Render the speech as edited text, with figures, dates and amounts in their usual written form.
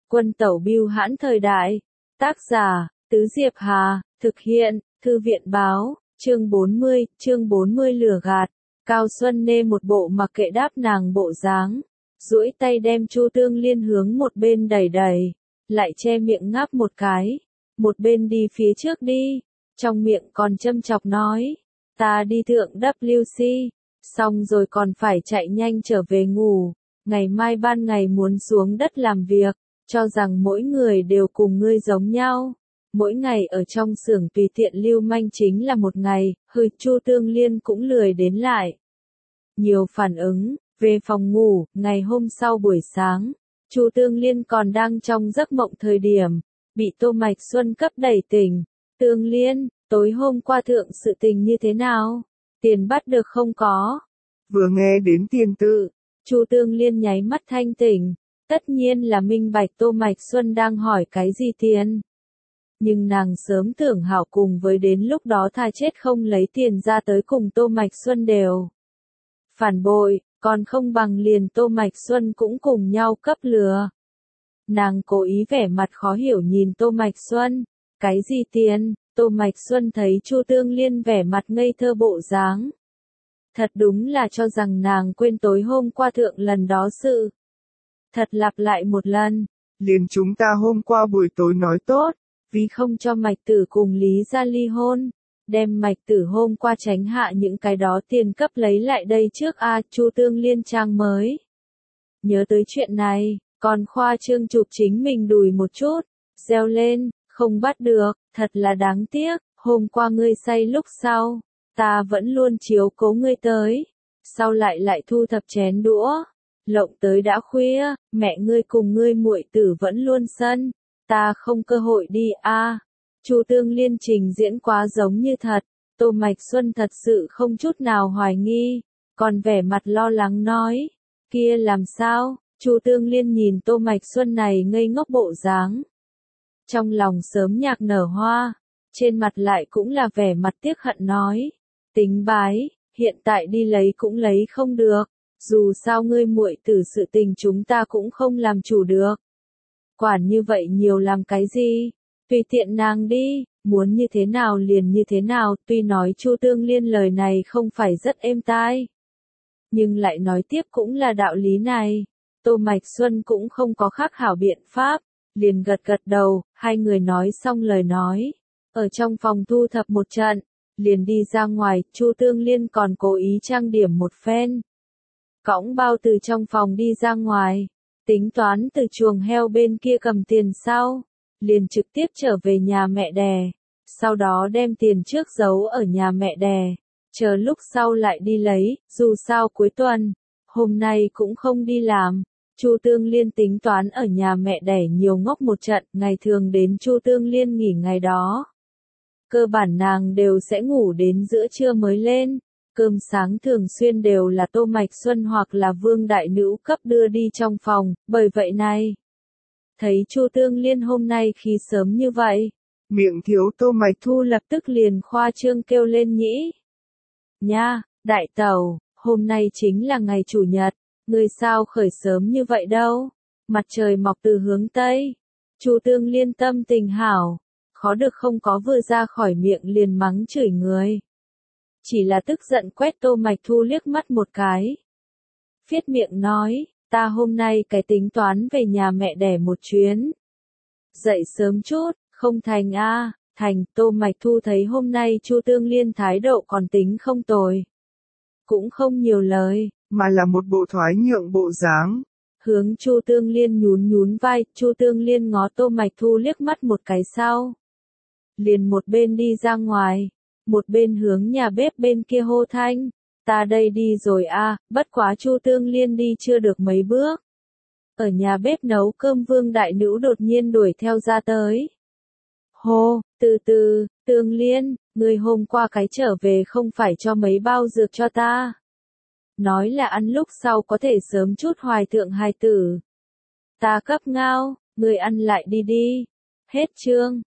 Quân tẩu bưu hãn thời đại. Tác giả, Tứ Diệp Hà, thực hiện, Thư viện báo, chương 40 lừa gạt. Cao Xuân Nê một bộ mặc kệ đáp nàng bộ dáng, duỗi tay đem Chu Tương Liên hướng một bên đẩy đẩy, lại che miệng ngáp một cái, một bên đi phía trước đi, trong miệng còn châm chọc nói, ta đi thượng WC, xong rồi còn phải chạy nhanh trở về ngủ, ngày mai ban ngày muốn xuống đất làm việc, cho rằng mỗi người đều cùng ngươi giống nhau. Mỗi ngày ở trong xưởng tùy tiện lưu manh chính là một ngày, Chu Tương Liên cũng lười đến lại. Nhiều phản ứng, về phòng ngủ, ngày hôm sau buổi sáng, Chu Tương Liên còn đang trong giấc mộng thời điểm, bị Tô Mạch Xuân cấp đẩy tỉnh. Tương Liên, tối hôm qua thượng sự tình như thế nào? Tiền bắt được không có? Vừa nghe đến tiền tự, Chu Tương Liên nháy mắt thanh tỉnh, tất nhiên là minh bạch Tô Mạch Xuân đang hỏi cái gì tiền. Nhưng nàng sớm tưởng hảo cùng với đến lúc đó tha chết không lấy tiền ra tới cùng Tô Mạch Xuân đều. Phản bội, còn không bằng liền Tô Mạch Xuân cũng cùng nhau cấp lừa. Nàng cố ý vẻ mặt khó hiểu nhìn Tô Mạch Xuân, cái gì tiền? Tô Mạch Xuân thấy Chu Tương Liên vẻ mặt ngây thơ bộ dáng. Thật đúng là cho rằng nàng quên tối hôm qua thượng lần đó sự. Thật lặp lại một lần. liền chúng ta hôm qua buổi tối nói tốt. Vì không cho Mạch Tử cùng Lý gia ly hôn, đem Mạch Tử hôm qua tránh hạ những cái đó tiền cấp lấy lại đây trước Chu Tương Liên trang mới. Nhớ tới chuyện này, còn khoa trương chụp chính mình đùi một chút, reo lên, không bắt được, thật là đáng tiếc, hôm qua ngươi say lúc sau, ta vẫn luôn chiếu cố ngươi tới, sau lại thu thập chén đũa, lộng tới đã khuya, mẹ ngươi cùng ngươi muội tử vẫn luôn sân. Ta không cơ hội đi Chu Tương Liên trình diễn quá giống như thật, Tô Mạch Xuân thật sự không chút nào hoài nghi, còn vẻ mặt lo lắng nói, kia làm sao? Chu Tương Liên nhìn Tô Mạch Xuân này ngây ngốc bộ dáng, trong lòng sớm nhạc nở hoa, trên mặt lại cũng là vẻ mặt tiếc hận nói, tính bái, hiện tại đi lấy cũng lấy không được, dù sao ngươi muội tử sự tình chúng ta cũng không làm chủ được. Quản như vậy nhiều làm cái gì? Tùy tiện nàng đi, muốn như thế nào liền như thế nào, tuy nói Chu Tương Liên lời này không phải rất êm tai. Nhưng lại nói tiếp cũng là đạo lý này. Tô Mạch Xuân cũng không có khác hảo biện pháp, liền gật gật đầu, hai người nói xong lời nói. Ở trong phòng thu thập một trận, liền đi ra ngoài, Chu Tương Liên còn cố ý trang điểm một phen. Cõng bao từ trong phòng đi ra ngoài. Tính toán từ chuồng heo bên kia cầm tiền sau, liền trực tiếp trở về nhà mẹ đẻ, sau đó đem tiền trước giấu ở nhà mẹ đẻ, chờ lúc sau lại đi lấy, dù sao cuối tuần, hôm nay cũng không đi làm. Chu Tương Liên tính toán ở nhà mẹ đẻ nhiều ngốc một trận, ngày thường đến Chu Tương Liên nghỉ ngày đó. Cơ bản nàng đều sẽ ngủ đến giữa trưa mới lên. Cơm sáng thường xuyên đều là Tô Mạch Xuân hoặc là Vương Đại Nữ cấp đưa đi trong phòng, bởi vậy này. Thấy Chu Tương Liên hôm nay khi sớm như vậy, miệng thiếu Tô Mạch Thu lập tức liền khoa trương kêu lên nhĩ. Nha, đại tẩu, hôm nay chính là ngày chủ nhật, người sao khởi sớm như vậy đâu, mặt trời mọc từ hướng Tây. Chu Tương Liên tâm tình hảo, khó được không có vừa ra khỏi miệng liền mắng chửi người. Chỉ là tức giận quét Tô Mạch Thu liếc mắt một cái. Phiết miệng nói, ta hôm nay cái tính toán về nhà mẹ đẻ một chuyến. Dậy sớm chút, không thành thành. Tô Mạch Thu thấy hôm nay Chu Tương Liên thái độ còn tính không tồi. Cũng không nhiều lời, mà là một bộ thoái nhượng bộ dáng. Hướng Chu Tương Liên nhún vai, Chu Tương Liên ngó Tô Mạch Thu liếc mắt một cái sau. Liền một bên đi ra ngoài. Một bên hướng nhà bếp bên kia hô thanh, ta đây đi rồi bất quá Chu Tương Liên đi chưa được mấy bước. Ở nhà bếp nấu cơm Vương Đại Nữ đột nhiên đuổi theo ra tới. Hô, từ từ, Tương Liên, người hôm qua cái trở về không phải cho mấy bao dược cho ta. Nói là ăn lúc sau có thể sớm chút hoài thượng hài tử. Ta cấp ngao, người ăn lại đi đi. Hết chương.